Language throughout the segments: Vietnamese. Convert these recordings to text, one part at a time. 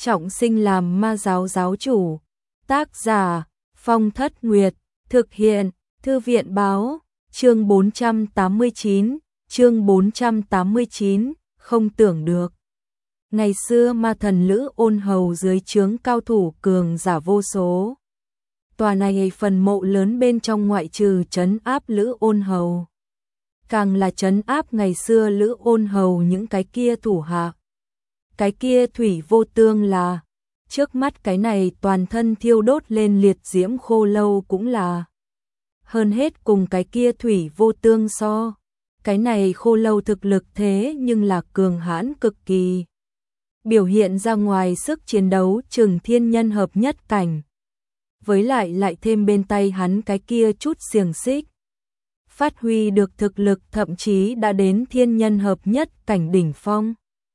trọng sinh làm ma giáo giáo chủ. Tác giả Phong Thất Nguyệt, thực hiện Thư viện báo, chương 489, không tưởng được. Ngày xưa ma thần Lữ Ôn Hầu dưới trướng cao thủ cường giả vô số. Tòa này phần mộ lớn bên trong ngoại trừ trấn áp Lữ Ôn Hầu, càng là trấn áp ngày xưa Lữ Ôn Hầu những cái kia thủ hạ. Cái kia Thủy Vô Tương là, trước mắt cái này toàn thân thiêu đốt lên liệt diễm Khô Lâu cũng là. Hơn hết cùng cái kia Thủy Vô Tương so, cái này Khô Lâu thực lực thế nhưng là cường hãn cực kỳ. Biểu hiện ra ngoài sức chiến đấu chừng thiên nhân hợp nhất cảnh. Với lại thêm bên tay hắn cái kia chút xiềng xích. Phát huy được thực lực thậm chí đã đến thiên nhân hợp nhất cảnh đỉnh phong.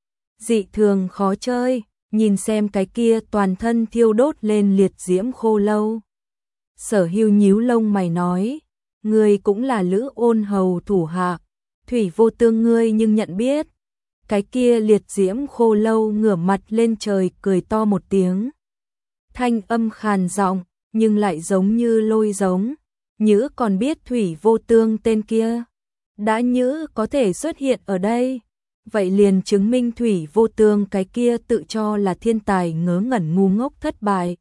Dị thường khó chơi, nhìn xem cái kia toàn thân thiêu đốt lên liệt diễm Khô Lâu. Sở Hưu nhíu lông mày nói, ngươi cũng là Lữ Ôn Hầu thủ hạ, Thủy Vô Tương ngươi nhưng nhận biết. Cái kia liệt diễm Khô Lâu ngửa mặt lên trời cười to một tiếng. Thanh âm khàn giọng, nhưng lại giống như lôi giống. Nhữ còn biết Thủy Vô Tương tên kia. Đã Nhữ có thể xuất hiện ở đây, vậy liền chứng minh Thủy Vô Tương cái kia tự cho là thiên tài ngớ ngẩn ngu ngốc thất bại.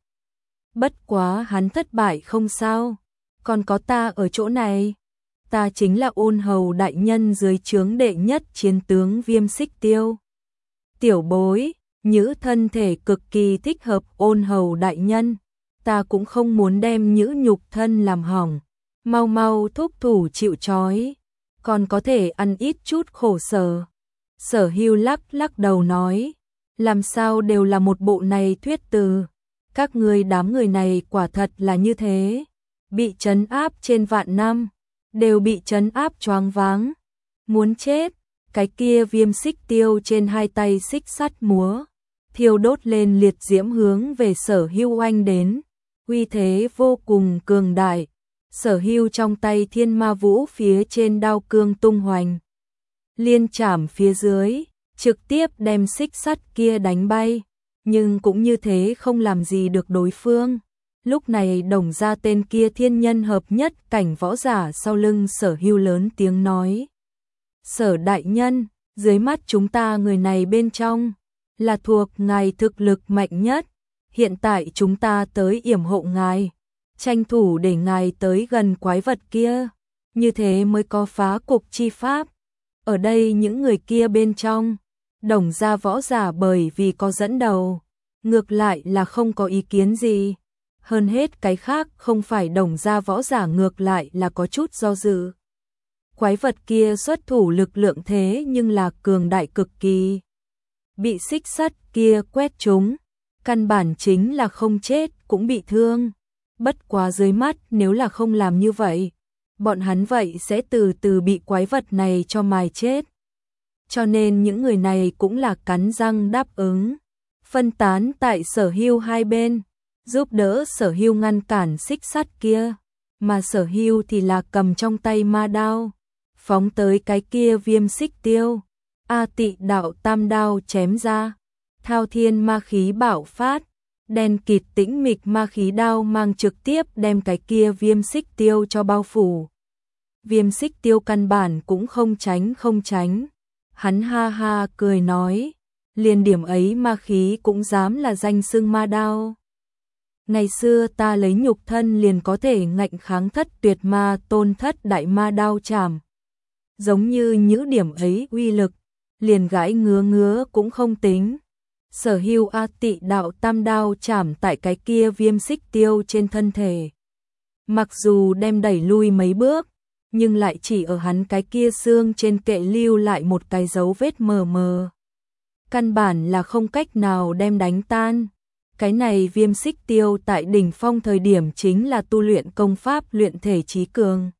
Bất quá hắn thất bại không sao, còn có ta ở chỗ này. Ta chính là Ôn Hầu đại nhân dưới trướng đệ nhất chiến tướng Viêm Xích Tiêu. Tiểu bối, Nhữ thân thể cực kỳ thích hợp Ôn Hầu đại nhân, ta cũng không muốn đem Nhữ nhục thân làm hỏng, mau mau thúc thủ chịu trói, còn có thể ăn ít chút khổ sở. Sở Hưu lắc đầu nói, làm sao đều là một bộ này thuyết từ, các ngươi đám người này quả thật là như thế, bị trấn áp trên vạn năm, đều bị trấn áp choáng váng, muốn chết. Cái kia Viêm Xích Tiêu trên hai tay xích sắt múa, thiêu đốt lên liệt diễm hướng về Sở Hưu oanh đến, uy thế vô cùng cường đại. Sở Hưu trong tay Thiên Ma Vũ phía trên đao cương tung hoành, liên chảm phía dưới, trực tiếp đem xích sắt kia đánh bay, nhưng cũng như thế không làm gì được đối phương. Lúc này Đồng gia tên kia thiên nhân hợp nhất cảnh võ giả sau lưng Sở Hưu lớn tiếng nói, Sở đại nhân, dưới mắt chúng ta người này bên trong là thuộc ngài thực lực mạnh nhất, hiện tại chúng ta tới yểm hộ ngài, tranh thủ để ngài tới gần quái vật kia, như thế mới có phá cục chi pháp. Ở đây những người kia bên trong, Đồng gia võ giả bởi vì có dẫn đầu, ngược lại là không có ý kiến gì. Hơn hết cái khác không phải Đồng gia võ giả ngược lại là có chút do dự. Quái vật kia xuất thủ lực lượng thế nhưng là cường đại cực kỳ. Bị xích sắt kia quét trúng, căn bản chính là không chết cũng bị thương. Bất quá dưới mắt nếu là không làm như vậy, bọn hắn vậy sẽ từ từ bị quái vật này cho mài chết. Cho nên những người này cũng là cắn răng đáp ứng, phân tán tại Sở Hưu hai bên, giúp đỡ Sở Hưu ngăn cản xích sắt kia, mà Sở Hưu thì là cầm trong tay ma đao, phóng tới cái kia Viêm Xích Tiêu. A Tị Đạo Tam đao chém ra, thao thiên ma khí bạo phát, đen kịt tĩnh mịch ma khí đao mang trực tiếp đem cái kia Viêm Xích Tiêu cho bao phủ. Viêm Xích Tiêu căn bản cũng không tránh, hắn ha ha cười nói, liền điểm ấy ma khí cũng dám là danh xưng ma đao. Ngày xưa ta lấy nhục thân liền có thể ngạnh kháng Thất Tuyệt Ma Tôn Thất Đại Ma đao chảm. Giống như những điểm ấy uy lực, liền gãi ngứa cũng không tính. Sở Hưu A Tị Đạo Tam đao chảm tại cái kia Viêm Xích Tiêu trên thân thể. Mặc dù đem đẩy lui mấy bước, nhưng lại chỉ ở hắn cái kia xương trên kệ lưu lại một cái dấu vết mờ mờ. Căn bản là không cách nào đem đánh tan. Cái này Viêm Xích Tiêu tại đỉnh phong thời điểm chính là tu luyện công pháp luyện thể chí cường.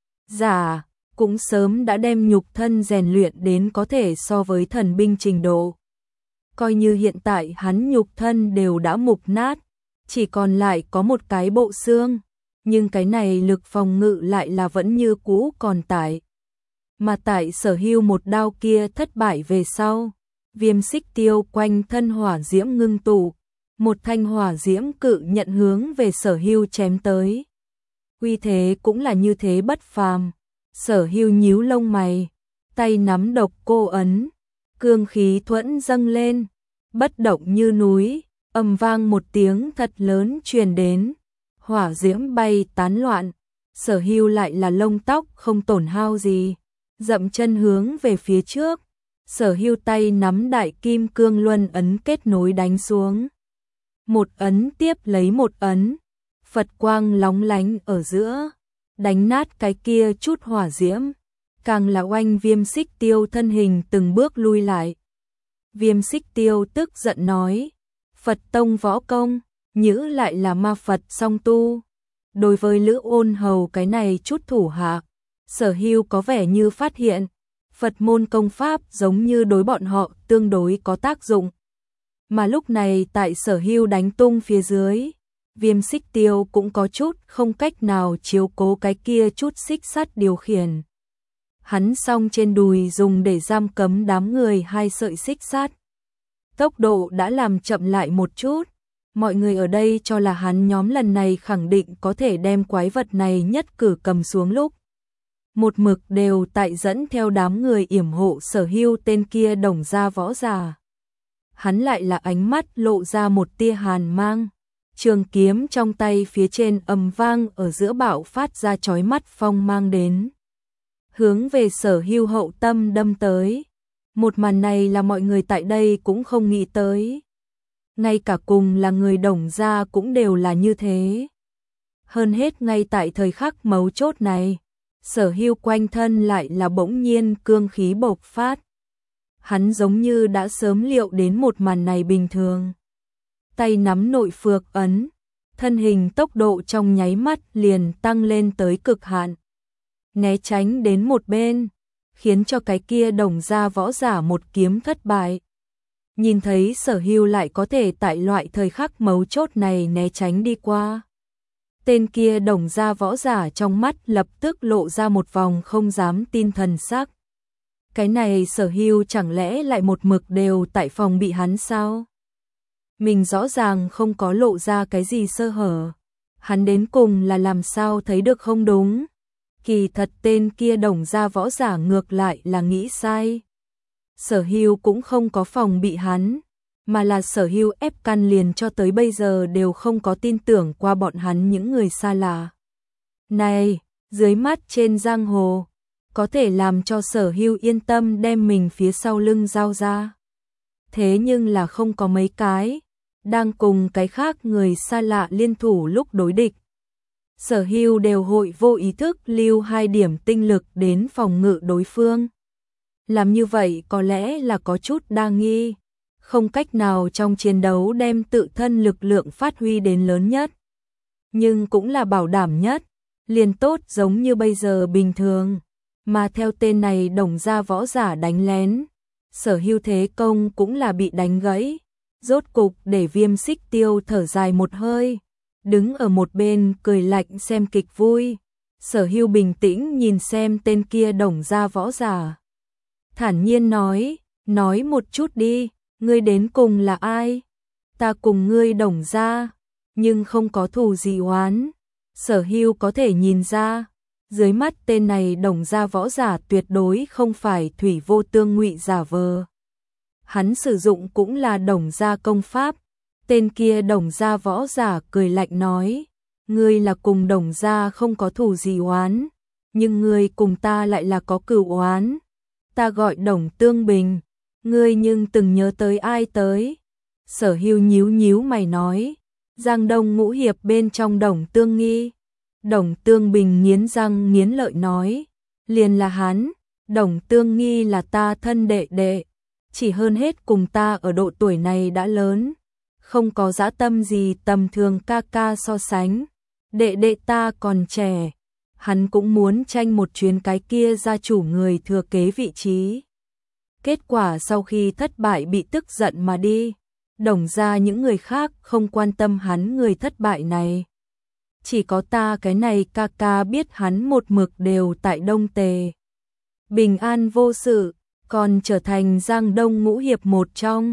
Giả, cũng sớm đã đem nhục thân rèn luyện đến có thể so với thần binh trình độ. Coi như hiện tại hắn nhục thân đều đã mục nát, chỉ còn lại có một cái bộ xương, nhưng cái này lực phòng ngự lại là vẫn như cũ còn tại. Mà tại Sở Hưu một đao kia thất bại về sau, Viêm Xích Tiêu quanh thân hỏa diễm ngưng tụ, một thanh hỏa diễm cự nhận hướng về Sở Hưu chém tới. Uy thế cũng là như thế bất phàm. Sở Hưu nhíu lông mày, tay nắm độc cô ấn, cương khí thuẫn dâng lên, bất động như núi, ầm vang một tiếng thật lớn truyền đến, hỏa diễm bay tán loạn. Sở Hưu lại là lông tóc không tổn hao gì, dậm chân hướng về phía trước. Sở Hưu tay nắm đại kim cương luân ấn kết nối đánh xuống. Một ấn tiếp lấy một ấn, Phật quang lóng lánh ở giữa, đánh nát cái kia chút hỏa diễm, càng là oanh Viêm Xích Tiêu thân hình từng bước lui lại. Viêm Xích Tiêu tức giận nói, Phật tông võ công, nhữ lại là ma Phật song tu. Đối với Lữ Ôn Hầu cái này chút thủ hạ, Sở Hưu có vẻ như phát hiện, Phật môn công pháp giống như đối bọn họ tương đối có tác dụng. Mà lúc này tại Sở Hưu đánh tung phía dưới, Viêm Xích Tiêu cũng có chút không cách nào chiếu cố cái kia chút xích sắt điều khiển. Hắn song trên đùi dùng để giam cấm đám người 2 sợi xích sắt. Tốc độ đã làm chậm lại một chút, mọi người ở đây cho là hắn nhóm lần này khẳng định có thể đem quái vật này nhất cử cầm xuống lúc. Một mực đều tại dẫn theo đám người yểm hộ Sở Hưu tên kia đồng gia võ giả. Hắn lại là ánh mắt lộ ra một tia hàn mang, trường kiếm trong tay phía trên ầm vang ở giữa bạo phát ra chói mắt phong mang đến, hướng về Sở Hưu hậu tâm đâm tới. Một màn này là mọi người tại đây cũng không nghĩ tới. Ngay cả cùng là người đồng gia cũng đều là như thế. Hơn hết ngay tại thời khắc mấu chốt này, Sở Hưu quanh thân lại là bỗng nhiên cương khí bộc phát. Hắn giống như đã sớm liệu đến một màn này bình thường. Tay nắm nội phược ấn, thân hình tốc độ trong nháy mắt liền tăng lên tới cực hạn. Né tránh đến một bên, khiến cho cái kia đồng gia võ giả một kiếm thất bại. Nhìn thấy Sở Hưu lại có thể tại loại thời khắc mấu chốt này né tránh đi qua. Tên kia đồng gia võ giả trong mắt lập tức lộ ra một vòng không dám tin thần sắc. Cái này Sở Hưu chẳng lẽ lại một mực đều tại phòng bị hắn sao? Mình rõ ràng không có lộ ra cái gì sơ hở. Hắn đến cùng là làm sao thấy được không đúng? Kỳ thật tên kia đồng gia võ giả ngược lại là nghĩ sai. Sở Hưu cũng không có phòng bị hắn, mà là Sở Hưu ép căn liền cho tới bây giờ đều không có tin tưởng qua bọn hắn những người xa lạ. Này, dưới mắt trên giang hồ, có thể làm cho Sở Hưu yên tâm đem mình phía sau lưng giao ra. Thế nhưng là không có mấy cái, đang cùng cái khác người xa lạ liên thủ lúc đối địch. Sở Hưu đều hội vô ý thức lưu 2 điểm tinh lực đến phòng ngự đối phương. Làm như vậy có lẽ là có chút đa nghi, không cách nào trong chiến đấu đem tự thân lực lượng phát huy đến lớn nhất. Nhưng cũng là bảo đảm nhất, liền tốt giống như bây giờ bình thường. Mà theo tên này đồng gia võ giả đánh lén, Sở Hưu thế công cũng là bị đánh gãy. Rốt cục để Viêm Xích Tiêu thở dài một hơi, đứng ở một bên cười lạnh xem kịch vui. Sở Hưu bình tĩnh nhìn xem tên kia đồng gia võ giả, thản nhiên nói một chút đi, ngươi đến cùng là ai? Ta cùng ngươi đồng gia, nhưng không có thù gì oán. Sở Hưu có thể nhìn ra, dưới mắt tên này đồng gia võ giả tuyệt đối không phải thủy vô tương ngụy giả vờ. Hắn sử dụng cũng là đồng gia công pháp. Tên kia đồng gia võ giả cười lạnh nói, ngươi là cùng đồng gia không có thù gì oán, nhưng ngươi cùng ta lại là có cửu oán. Ta gọi Đồng Tương Bình, ngươi nhưng từng nhớ tới ai tới? Sở Hưu nhíu mày nói, Giang Đông Ngũ Hiệp bên trong Đồng Tương Nghi. Đồng Tương Bình nghiến răng nghiến lợi nói, liền là hắn. Đồng Tương Nghi là ta thân đệ đệ, chỉ hơn hết cùng ta ở độ tuổi này đã lớn, không có dã tâm gì tầm thường ca ca so sánh. Đệ đệ ta còn trẻ, hắn cũng muốn tranh một chuyến cái kia gia chủ người thừa kế vị trí. Kết quả sau khi thất bại bị tức giận mà đi. Đồng gia những người khác không quan tâm hắn người thất bại này. Chỉ có ta cái này ca ca biết hắn một mực đều tại Đông Tề. Bình an vô sự, còn trở thành Giang Đông Ngũ Hiệp một trong.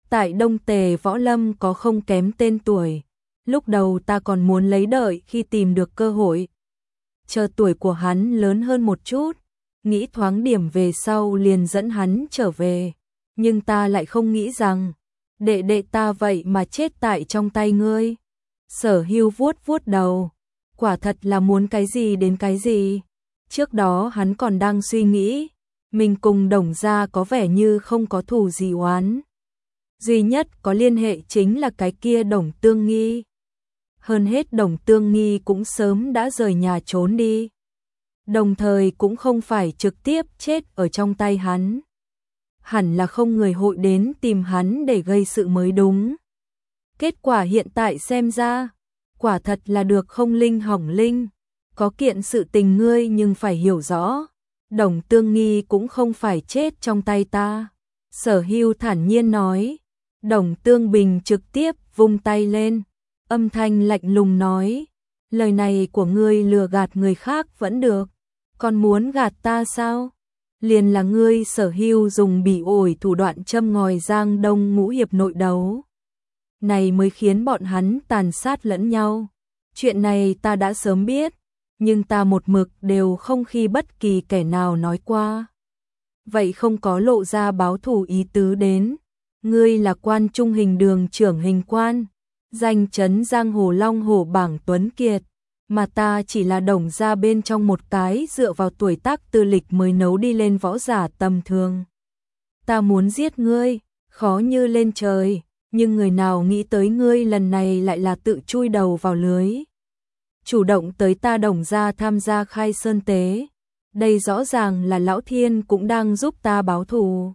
tại Đông Tề Võ Lâm có không kém tên tuổi. Lúc đầu ta còn muốn lấy đợi khi tìm được cơ hội. Chờ tuổi của hắn lớn hơn một chút, nghĩ thoáng điểm về sau liền dẫn hắn trở về. Nhưng ta lại không nghĩ rằng, đệ đệ ta vậy mà chết tại trong tay ngươi. Sở Hưu vuốt vuốt đầu, quả thật là muốn cái gì đến cái gì. Trước đó hắn còn đang suy nghĩ, mình cùng Đồng gia có vẻ như không có thù gì oán. Duy nhất có liên hệ chính là cái kia Đồng Tương Nghi. Hơn hết Đồng Tương Nghi cũng sớm đã rời nhà trốn đi. Đồng thời cũng không phải trực tiếp chết ở trong tay hắn. Hẳn là không người hội đến tìm hắn để gây sự mới đúng. Kết quả hiện tại xem ra, quả thật là được không linh hỏng linh. Có kiện sự tình ngươi nhưng phải hiểu rõ, Đồng Tương Nghi cũng không phải chết trong tay ta. Sở Hưu thản nhiên nói. Đồng Tương Bình trực tiếp vung tay lên, âm thanh lạnh lùng nói, lời này của ngươi lừa gạt người khác vẫn được, còn muốn gạt ta sao? Liền là ngươi. Sở Hưu dùng bỉ ổi thủ đoạn châm ngòi Giang Đông ngũ hiệp nội đấu. Này mới khiến bọn hắn tàn sát lẫn nhau. Chuyện này ta đã sớm biết, nhưng ta một mực đều không khi bất kỳ kẻ nào nói qua. Vậy không có lộ ra báo thù ý tứ đến. Ngươi là Quan Trung Hình Đường trưởng hình quan, danh chấn giang hồ Long Hổ bảng tuấn kiệt, mà ta chỉ là Đồng gia bên trong một cái dựa vào tuổi tác tư lịch mới nấu đi lên võ giả tầm thường. Ta muốn giết ngươi, khó như lên trời, nhưng người nào nghĩ tới ngươi lần này lại là tự chui đầu vào lưới. Chủ động tới ta Đồng gia tham gia khai sơn tế, đây rõ ràng là Lão Thiên cũng đang giúp ta báo thù.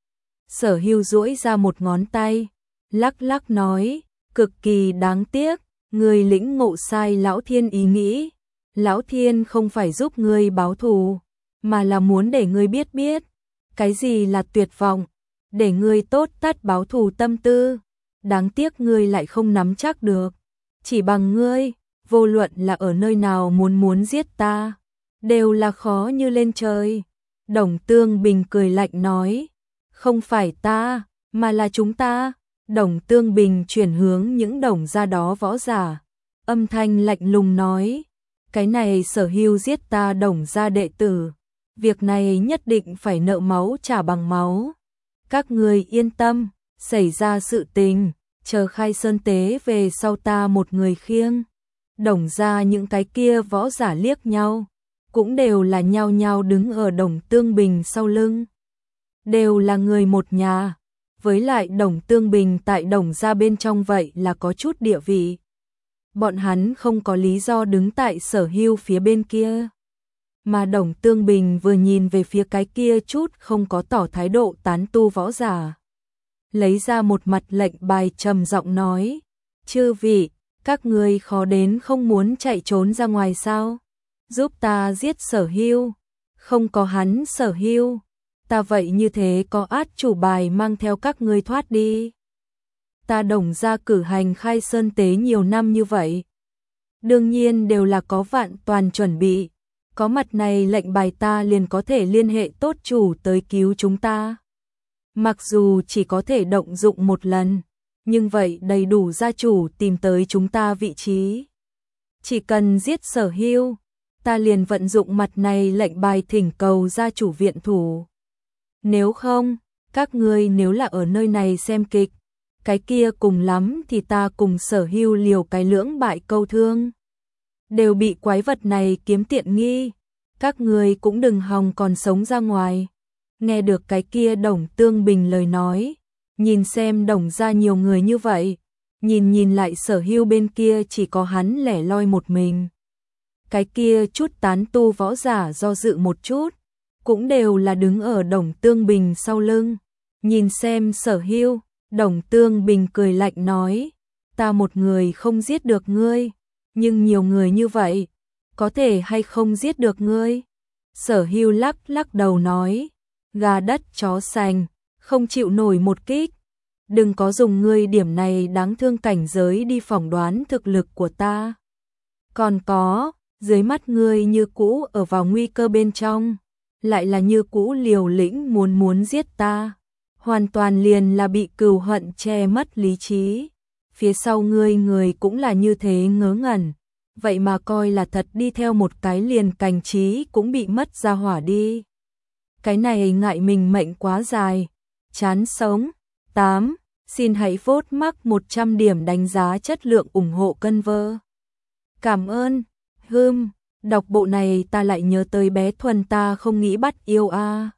Sở Hưu duỗi ra một ngón tay, lắc lắc nói, cực kỳ đáng tiếc, ngươi lĩnh ngộ sai Lão Thiên ý nghĩ. Lão Thiên không phải giúp ngươi báo thù, mà là muốn để ngươi biết biết, cái gì là tuyệt vọng, để ngươi tốt tắt báo thù tâm tư. Đáng tiếc ngươi lại không nắm chắc được, chỉ bằng ngươi, vô luận là ở nơi nào muốn giết ta, đều là khó như lên trời. Đồng Tương Bình cười lạnh nói, không phải ta, mà là chúng ta. Đồng Tương Bình chuyển hướng những Đồng gia đó võ giả, âm thanh lạnh lùng nói, cái này Sở Hưu giết ta Đồng gia đệ tử, việc này nhất định phải nợ máu trả bằng máu. Các người yên tâm, xảy ra sự tình, chờ khai sơn tế về sau ta một người khiêng. Đồng gia những cái kia võ giả liếc nhau, cũng đều là nhao nhao đứng ở Đồng Tương Bình sau lưng. Đều là người một nhà, với lại Đồng Tương Bình tại Đồng gia bên trong vậy là có chút địa vị. Bọn hắn không có lý do đứng tại Sở Hưu phía bên kia. Mà Đồng Tương Bình vừa nhìn về phía cái kia chút không có tỏ thái độ tán tu võ giả, lấy ra một mặt lệnh bài trầm giọng nói, chư vị, các ngươi khó đến không muốn chạy trốn ra ngoài sao? Giúp ta giết Sở Hưu, không có hắn Sở Hưu, ta vậy như thế có át chủ bài mang theo các ngươi thoát đi. Ta Đồng gia cử hành khai sơn tế nhiều năm như vậy, đương nhiên đều là có vạn toàn chuẩn bị, có mặt này lệnh bài ta liền có thể liên hệ tốt chủ tới cứu chúng ta. Mặc dù chỉ có thể động dụng một lần, nhưng vậy đầy đủ gia chủ tìm tới chúng ta vị trí. Chỉ cần giết Sở Hưu, ta liền vận dụng mặt này lệnh bài thỉnh cầu gia chủ viện thủ. Nếu không, các ngươi nếu là ở nơi này xem kịch, cái kia cùng lắm thì ta cùng Sở Hưu liều cái lưỡng bại câu thương. Đều bị quái vật này kiếm tiện nghi, các ngươi cũng đừng hòng còn sống ra ngoài. Nghe được cái kia Đồng Tương Bình lời nói, nhìn xem Đồng gia nhiều người như vậy, nhìn lại Sở Hưu bên kia chỉ có hắn lẻ loi một mình. Cái kia chút tán tu võ giả do dự một chút, cũng đều là đứng ở Đồng Tương Bình sau lưng. Nhìn xem Sở Hưu, Đồng Tương Bình cười lạnh nói, ta một người không giết được ngươi, nhưng nhiều người như vậy, có thể hay không giết được ngươi? Sở Hưu lắc lắc đầu nói, gà đất chó sành, không chịu nổi một kích. Đừng có dùng ngươi điểm này đáng thương cảnh giới đi phỏng đoán thực lực của ta. Còn có, dưới mắt ngươi như cũ ở vào nguy cơ bên trong, lại là như cũ liều lĩnh muốn giết ta. hoàn toàn liền là bị cừu hận che mất lý trí. Phía sau người cũng là như thế ngớ ngẩn, vậy mà coi là thật đi theo một cái liền cảnh trí cũng bị mất ra hỏa đi. Cái này ngại mình mệnh quá dài, chán sống. 8. Xin hãy vote mắc 100 điểm đánh giá chất lượng ủng hộ cân vơ. Cảm ơn. Đọc bộ này ta lại nhớ tới bé Thuần ta không nghĩ bắt yêu a.